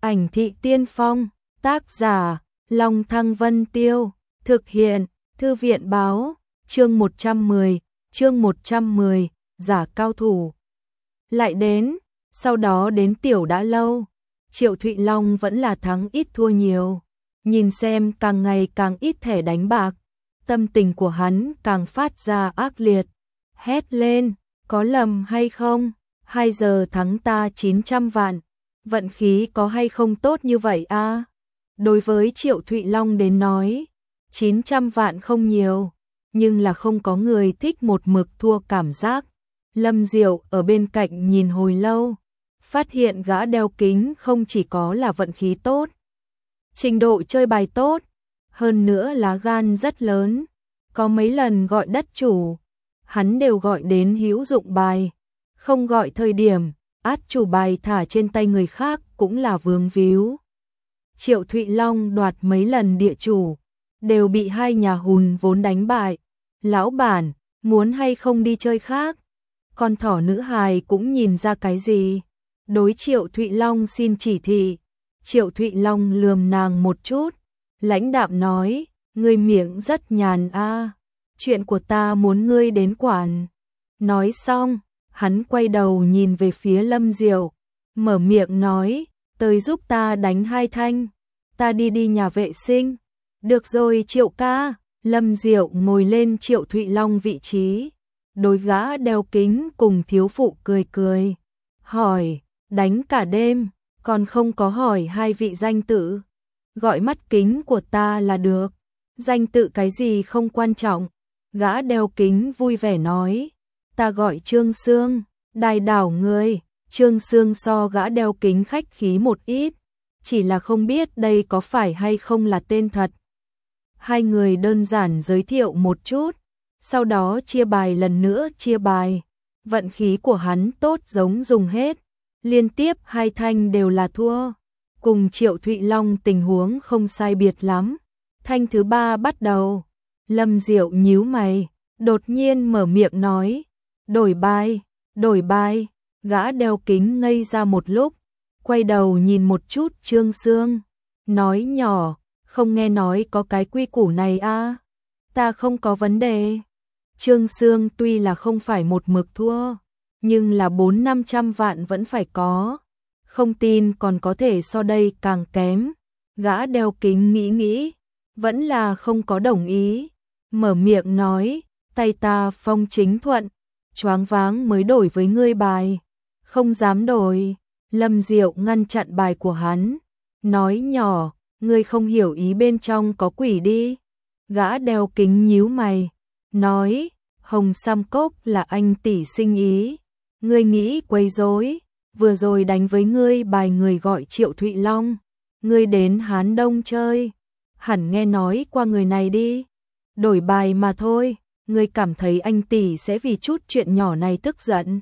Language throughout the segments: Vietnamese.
Ảnh thị tiên phong, tác giả, Long Thăng Vân Tiêu, thực hiện, Thư viện báo, chương 110, giả cao thủ. Lại đến, sau đó đến tiểu đã lâu, Triệu Thụy Long vẫn là thắng ít thua nhiều, nhìn xem càng ngày càng ít thẻ đánh bạc, tâm tình của hắn càng phát ra ác liệt, hét lên, có lầm hay không, 2 giờ thắng ta 900 vạn, vận khí có hay không tốt như vậy a? Đối với Triệu Thụy Long đến nói, 900 vạn không nhiều, nhưng là không có người thích một mực thua cảm giác. Lâm Diệu ở bên cạnh nhìn hồi lâu, phát hiện gã đeo kính không chỉ có là vận khí tốt, trình độ chơi bài tốt, hơn nữa lá gan rất lớn, có mấy lần gọi đất chủ, hắn đều gọi đến hữu dụng bài, không gọi thời điểm, át chủ bài thả trên tay người khác cũng là vướng víu. Triệu Thụy Long đoạt mấy lần địa chủ, đều bị hai nhà hùn vốn đánh bại. Lão bản, muốn hay không đi chơi khác? Con thỏ nữ hài cũng nhìn ra cái gì? Đối Triệu Thụy Long xin chỉ thị. Triệu Thụy Long lườm nàng một chút, lãnh đạm nói, ngươi miệng rất nhàn a, chuyện của ta muốn ngươi đến quản. Nói xong, hắn quay đầu nhìn về phía Lâm Diệu, mở miệng nói, tới giúp ta đánh 2 thanh, ta đi nhà vệ sinh. Được rồi Triệu ca. Lâm Diệu ngồi lên Triệu Thụy Long vị trí, đối gã đeo kính cùng thiếu phụ cười cười, hỏi, đánh cả đêm, còn không có hỏi 2 vị danh tự, gọi mắt kính của ta là được, danh tự cái gì không quan trọng. Gã đeo kính vui vẻ nói, ta gọi Trương Sương, đài đảo ngươi. Trương Sương so gã đeo kính khách khí một ít, chỉ là không biết đây có phải hay không là tên thật. Hai người đơn giản giới thiệu một chút, sau đó chia bài lần nữa chia bài. Vận khí của hắn tốt giống dùng hết, liên tiếp 2 thanh đều là thua, cùng Triệu Thụy Long tình huống không sai biệt lắm. Thanh thứ 3 bắt đầu, Lâm Diệu nhíu mày, đột nhiên mở miệng nói, đổi bài. Gã đeo kính ngây ra một lúc, quay đầu nhìn một chút Trương Sương, nói nhỏ, không nghe nói có cái quy củ này a? Ta không có vấn đề. Trương Sương tuy là không phải một mực thua, nhưng là 400-500 vạn vẫn phải có. Không tin còn có thể so đây càng kém. Gã đeo kính nghĩ, vẫn là không có đồng ý. Mở miệng nói, tay ta phong chính thuận, choáng váng mới đổi với ngươi bài. Không dám đổi. Lâm Diệu ngăn chặn bài của hắn, nói nhỏ, ngươi không hiểu ý bên trong có quỷ đi. Gã đeo kính nhíu mày, nói, Hồng Sam Cốc là anh tỷ sinh ý, ngươi nghĩ quấy rối, vừa rồi đánh với ngươi bài người gọi Triệu Thụy Long, ngươi đến Hán Đông chơi, hẳn nghe nói qua người này đi. Đổi bài mà thôi, ngươi cảm thấy anh tỷ sẽ vì chút chuyện nhỏ này tức giận.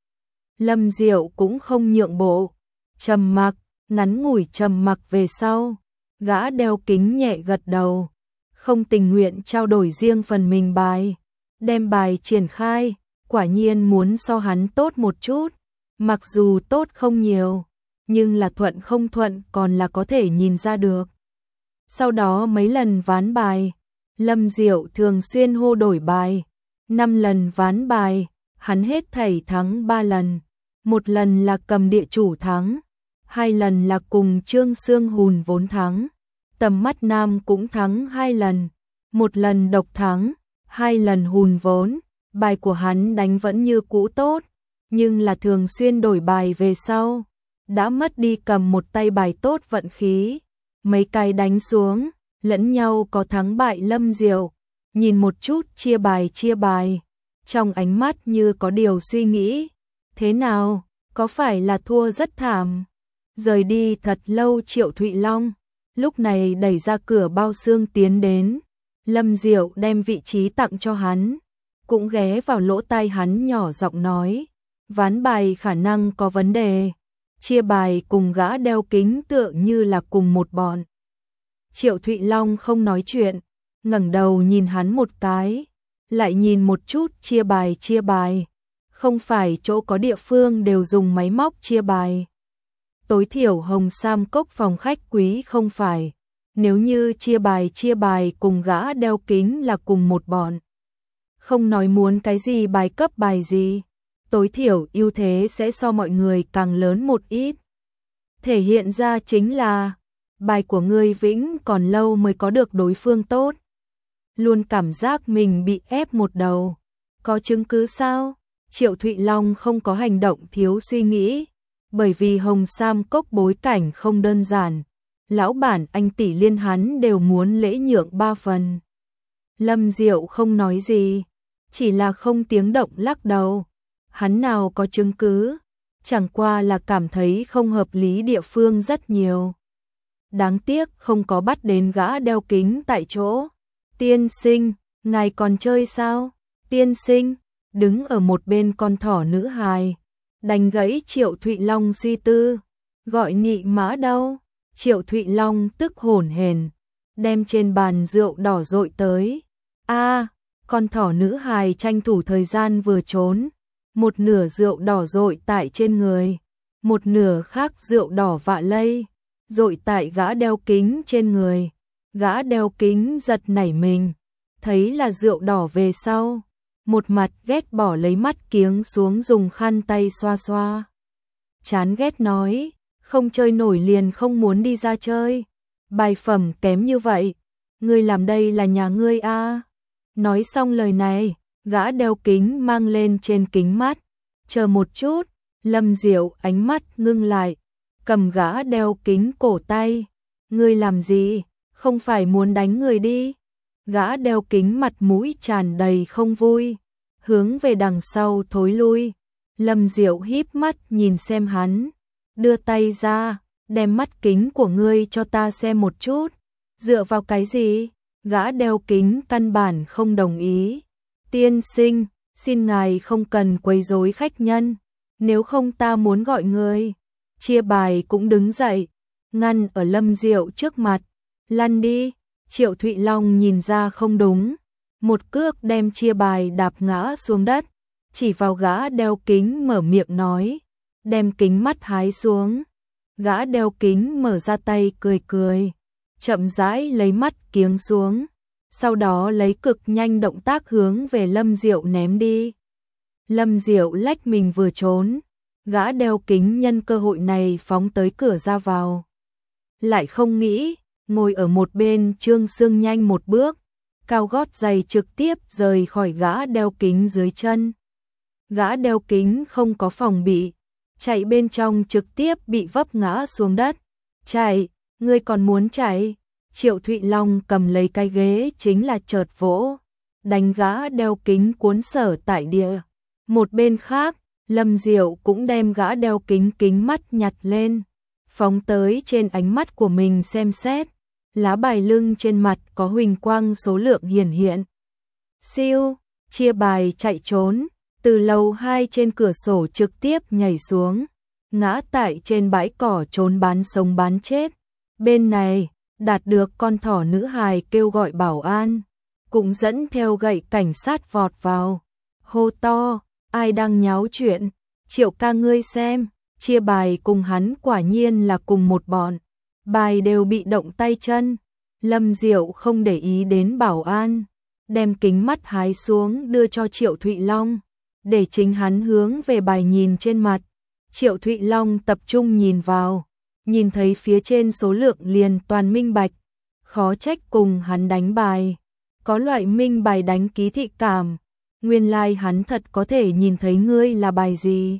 Lâm Diệu cũng không nhượng bộ, trầm mặc, ngắn ngủi trầm mặc về sau, gã đeo kính nhẹ gật đầu, không tình nguyện trao đổi riêng phần mình bài, đem bài triển khai, quả nhiên muốn so hắn tốt một chút, mặc dù tốt không nhiều, nhưng là thuận không thuận còn là có thể nhìn ra được. Sau đó mấy lần ván bài, Lâm Diệu thường xuyên hô đổi bài, 5 lần ván bài, hắn hết thảy thắng 3 lần, 1 lần là cầm địa chủ thắng, 2 lần là cùng Trương Sương hùn vốn thắng, Tầm Mắt Nam cũng thắng 2 lần, 1 lần độc thắng, 2 lần hùn vốn. Bài của hắn đánh vẫn như cũ tốt, nhưng là thường xuyên đổi bài về sau, đã mất đi cầm một tay bài tốt vận khí. Mấy cái đánh xuống, lẫn nhau có thắng bại. Lâm Diệu nhìn một chút chia bài, trong ánh mắt như có điều suy nghĩ, thế nào, có phải là thua rất thảm? Rời đi thật lâu Triệu Thụy Long, lúc này đẩy ra cửa bao xương tiến đến, Lâm Diệu đem vị trí tặng cho hắn, cũng ghé vào lỗ tai hắn nhỏ giọng nói, ván bài khả năng có vấn đề, chia bài cùng gã đeo kính tựa như là cùng một bọn. Triệu Thụy Long không nói chuyện, ngẩng đầu nhìn hắn một cái, lại nhìn một chút chia bài, không phải chỗ có địa phương đều dùng máy móc chia bài. tối thiểu Hồng Sam Cốc phòng khách quý không phải, nếu như chia bài cùng gã đeo kính là cùng một bọn. Không nói muốn cái gì bài cấp bài gì, tối thiểu ưu thế sẽ so mọi người càng lớn một ít. Thể hiện ra chính là, bài của ngươi vĩnh còn lâu mới có được đối phương tốt. Luôn cảm giác mình bị ép một đầu. Có chứng cứ sao? Triệu Thụy Long không có hành động thiếu suy nghĩ, bởi vì Hồng Sam Cốc bối cảnh không đơn giản. Lão bản anh tỷ Liên hắn đều muốn lễ nhượng 3 phần. Lâm Diệu không nói gì, chỉ là không tiếng động lắc đầu. Hắn nào có chứng cứ, chẳng qua là cảm thấy không hợp lý địa phương rất nhiều. Đáng tiếc không có bắt đến gã đeo kính tại chỗ. Tiên sinh, ngài còn chơi sao? Tiên sinh, đứng ở một bên con thỏ nữ hài, đánh gãy Triệu Thụy Long suy tư. Gọi nhị mã đâu? Triệu Thụy Long tức hổn hển, đem trên bàn rượu đỏ dội tới. Con thỏ nữ hài tranh thủ thời gian vừa trốn, một nửa rượu đỏ dội tại trên người, một nửa khác rượu đỏ vạ lây, dội tại gã đeo kính trên người. Gã đeo kính giật nảy mình, thấy là rượu đỏ về sau, một mặt ghét bỏ lấy mắt kiếng xuống dùng khăn tay xoa xoa. Chán ghét nói, không chơi nổi liền không muốn đi ra chơi, bài phẩm kém như vậy, ngươi làm đây là nhà ngươi à? Nói xong lời này, gã đeo kính mang lên trên kính mắt, chờ một chút, Lâm Diệu ánh mắt ngưng lại, cầm gã đeo kính cổ tay, ngươi làm gì? Không phải muốn đánh người đi. Gã đeo kính mặt mũi tràn đầy không vui, hướng về đằng sau thối lui. Lâm Diệu híp mắt nhìn xem hắn, đưa tay ra, đem mắt kính của ngươi cho ta xem một chút. Dựa vào cái gì? Gã đeo kính căn bản không đồng ý. Tiên sinh, xin ngài không cần quấy rối khách nhân, nếu không ta muốn gọi người. Chia bài cũng đứng dậy, ngăn ở Lâm Diệu trước mặt. Lăn đi. Triệu Thụy Long nhìn ra không đúng, một cước đem chia bài đạp ngã xuống đất, chỉ vào gã đeo kính mở miệng nói, đem kính mắt hái xuống. Gã đeo kính mở ra tay cười cười, chậm rãi lấy mắt kiếng xuống, sau đó lấy cực nhanh động tác hướng về Lâm Diệu ném đi. Lâm Diệu lách mình vừa trốn, gã đeo kính nhân cơ hội này phóng tới cửa ra vào. Lại không nghĩ, ngồi ở một bên Trương Sương nhanh một bước, cao gót giày trực tiếp rời khỏi gã đeo kính dưới chân. Gã đeo kính không có phòng bị, chạy bên trong trực tiếp bị vấp ngã xuống đất. Chạy, ngươi còn muốn chạy? Triệu Thụy Long cầm lấy cái ghế chính là chợt vỗ, đánh gã đeo kính cuốn sở tại địa. Một bên khác, Lâm Diệu cũng đem gã đeo kính kính mắt nhặt lên, phóng tới trên ánh mắt của mình xem xét. Lá bài lưng trên mặt có huỳnh quang số lượng hiển hiện. Siêu, chia bài chạy trốn, từ lầu 2 trên cửa sổ trực tiếp nhảy xuống, ngã tại trên bãi cỏ trốn bán sống bán chết. Bên này, đạt được con thỏ nữ hài kêu gọi bảo an, cũng dẫn theo gậy cảnh sát vọt vào, hô to, ai đang nháo chuyện? Triệu ca ngươi xem, chia bài cùng hắn quả nhiên là cùng một bọn. Bài đều bị động tay chân. Lâm Diệu không để ý đến bảo an, đem kính mắt hái xuống đưa cho Triệu Thụy Long, để chính hắn hướng về bài nhìn trên mặt. Triệu Thụy Long tập trung nhìn vào, nhìn thấy phía trên số lượng liền toàn minh bạch, khó trách cùng hắn đánh bài, có loại minh bài đánh ký thị cảm, nguyên lai hắn thật có thể nhìn thấy ngươi là bài gì.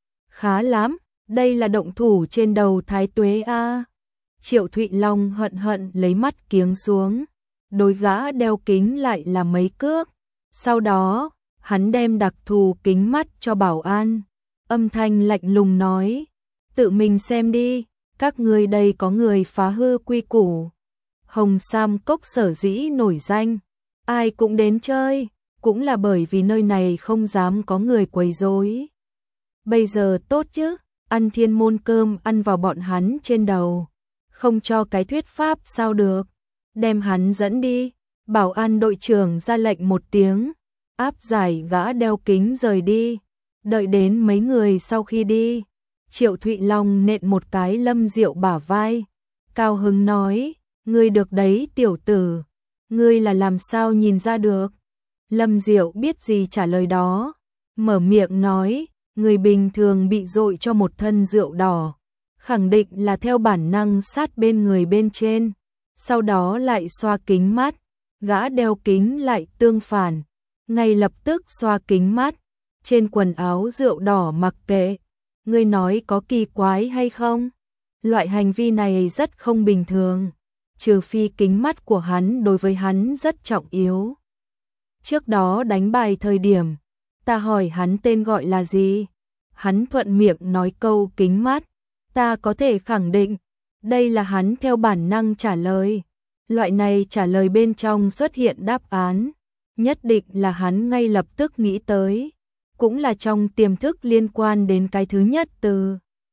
Khá lắm, đây là động thủ trên đầu Thái Tuế a. Triệu Thụy Long hận hận lấy mắt kiếng xuống, đối gã đeo kính lại là mấy cước. Sau đó, hắn đem đặc thù kính mắt cho bảo an, âm thanh lạnh lùng nói, tự mình xem đi, các ngươi đây có người phá hư quy củ. Hồng Sam Cốc sở dĩ nổi danh, ai cũng đến chơi, cũng là bởi vì nơi này không dám có người quấy rối. Bây giờ tốt chứ, ăn thiên môn cơm ăn vào bọn hắn trên đầu. Không cho cái thuyết pháp sao được, đem hắn dẫn đi. Bảo an đội trưởng ra lệnh một tiếng, áp giải gã đeo kính rời đi. Đợi đến mấy người sau khi đi, Triệu Thụy Long nện một cái Lâm Diệu bả vai, cao hứng nói, ngươi được đấy tiểu tử, ngươi là làm sao nhìn ra được. Lâm Diệu biết gì trả lời đó, mở miệng nói, người bình thường bị dội cho một thân rượu đỏ, khẳng định là theo bản năng sát bên người bên trên, sau đó lại xoa kính mắt, gã đeo kính lại tương phản, ngay lập tức xoa kính mắt, trên quần áo rượu đỏ mặc kệ. Ngươi nói có kỳ quái hay không? Loại hành vi này rất không bình thường, trừ phi kính mắt của hắn đối với hắn rất trọng yếu. Trước đó đánh bài thời điểm, ta hỏi hắn tên gọi là gì? Hắn thuận miệng nói câu kính mắt, ta có thể khẳng định, đây là hắn theo bản năng trả lời. Loại này trả lời bên trong xuất hiện đáp án, nhất định là hắn ngay lập tức nghĩ tới, cũng là trong tiềm thức liên quan đến cái thứ nhất từ.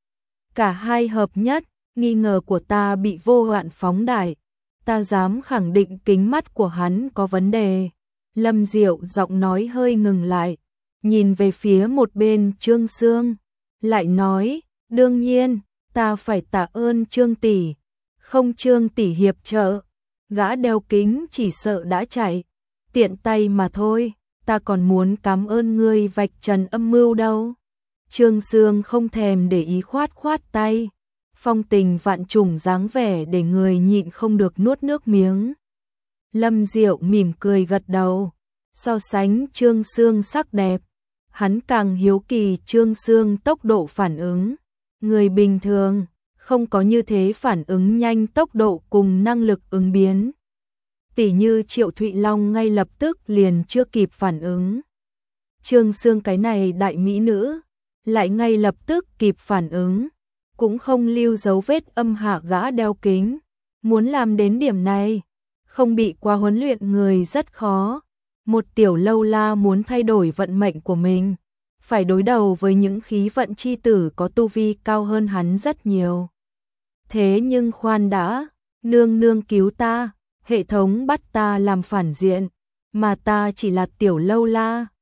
Cả hai hợp nhất, nghi ngờ của ta bị vô hạn phóng đại, ta dám khẳng định kính mắt của hắn có vấn đề. Lâm Diệu giọng nói hơi ngừng lại, nhìn về phía một bên Trương Sương, lại nói, đương nhiên, ta phải tạ ơn Trương tỷ, không Trương tỷ hiệp trợ, gã đeo kính chỉ sợ đã chạy, tiện tay mà thôi, ta còn muốn cảm ơn ngươi vạch trần âm mưu đâu. Trương Sương không thèm để ý khoát khoát tay, phong tình vạn trùng dáng vẻ để người nhịn không được nuốt nước miếng. Lâm Diệu mỉm cười gật đầu, so sánh Trương Sương sắc đẹp, hắn càng hiếu kỳ Trương Sương tốc độ phản ứng. Người bình thường không có như thế phản ứng nhanh tốc độ cùng năng lực ứng biến. Tỉ như Triệu Thụy Long ngay lập tức liền chưa kịp phản ứng. Trương Sương cái này đại mỹ nữ, lại ngay lập tức kịp phản ứng, cũng không lưu dấu vết âm hạ gã đeo kính. Muốn làm đến điểm này, không bị qua huấn luyện người rất khó. Một tiểu lâu la muốn thay đổi vận mệnh của mình, phải đối đầu với những khí vận chi tử có tu vi cao hơn hắn rất nhiều. Thế nhưng khoan đã, nương nương cứu ta, hệ thống bắt ta làm phản diện, mà ta chỉ là tiểu lâu la,